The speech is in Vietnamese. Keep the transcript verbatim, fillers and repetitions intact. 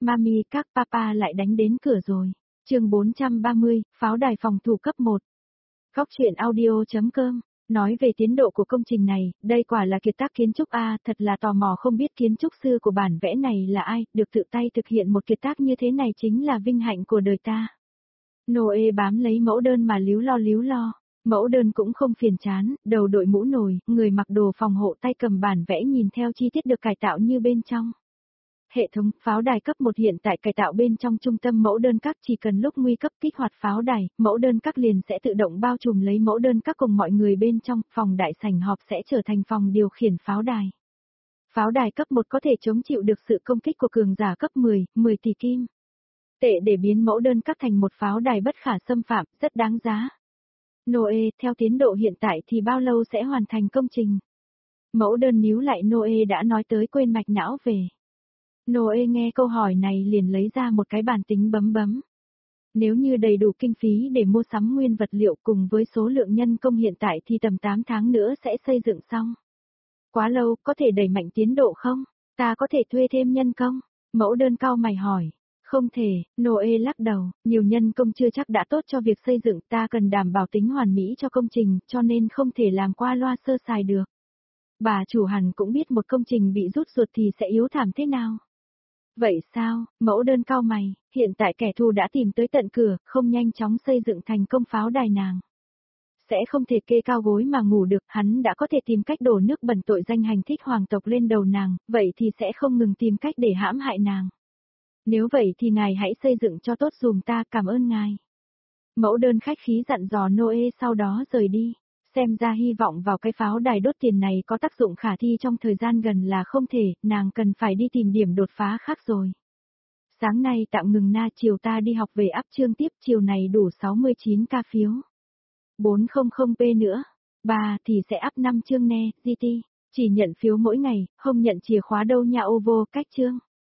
Mami các papa lại đánh đến cửa rồi. Chương bốn trăm ba mươi, pháo đài phòng thủ cấp một. Góc truyện audio.com. Nói về tiến độ của công trình này, đây quả là kiệt tác kiến trúc a, thật là tò mò không biết kiến trúc sư của bản vẽ này là ai, được tự tay thực hiện một kiệt tác như thế này chính là vinh hạnh của đời ta. Noe bám lấy mẫu đơn mà líu lo líu lo, mẫu đơn cũng không phiền chán, đầu đội mũ nồi, người mặc đồ phòng hộ tay cầm bản vẽ nhìn theo chi tiết được cải tạo như bên trong. Hệ thống pháo đài cấp một hiện tại cải tạo bên trong trung tâm mẫu đơn các, chỉ cần lúc nguy cấp kích hoạt pháo đài, mẫu đơn các liền sẽ tự động bao trùm lấy mẫu đơn các cùng mọi người bên trong, phòng đại sảnh họp sẽ trở thành phòng điều khiển pháo đài. Pháo đài cấp một có thể chống chịu được sự công kích của cường giả cấp mười, mười tỷ kim. Tệ để biến mẫu đơn các thành một pháo đài bất khả xâm phạm, rất đáng giá. Noe, theo tiến độ hiện tại thì bao lâu sẽ hoàn thành công trình? Mẫu đơn níu lại Noe đã nói tới quên mạch não về. Noe nghe câu hỏi này liền lấy ra một cái bàn tính bấm bấm. Nếu như đầy đủ kinh phí để mua sắm nguyên vật liệu cùng với số lượng nhân công hiện tại thì tầm tám tháng nữa sẽ xây dựng xong. Quá lâu, có thể đẩy mạnh tiến độ không? Ta có thể thuê thêm nhân công? Mẫu đơn cau mày hỏi. Không thể, Noe lắc đầu, nhiều nhân công chưa chắc đã tốt cho việc xây dựng, ta cần đảm bảo tính hoàn mỹ cho công trình, cho nên không thể làm qua loa sơ sài được. Bà chủ hẳn cũng biết một công trình bị rút ruột thì sẽ yếu thảm thế nào. Vậy sao, mẫu đơn cau mày, hiện tại kẻ thù đã tìm tới tận cửa, không nhanh chóng xây dựng thành công pháo đài nàng. Sẽ không thể kê cao gối mà ngủ được, hắn đã có thể tìm cách đổ nước bẩn tội danh hành thích hoàng tộc lên đầu nàng, vậy thì sẽ không ngừng tìm cách để hãm hại nàng. Nếu vậy thì ngài hãy xây dựng cho tốt dùm ta, cảm ơn ngài. Mẫu đơn khách khí dặn dò Noe sau đó rời đi. Xem ra hy vọng vào cái pháo đài đốt tiền này có tác dụng khả thi trong thời gian gần là không thể, nàng cần phải đi tìm điểm đột phá khác rồi. Sáng nay tạm ngừng na, chiều ta đi học về áp chương tiếp, chiều này đủ sáu mươi chín ca phiếu. bốn trăm p nữa. Ba thì sẽ áp năm chương nè, giê tê. Chỉ nhận phiếu mỗi ngày, không nhận chìa khóa đâu nha, ô vô, cách chương.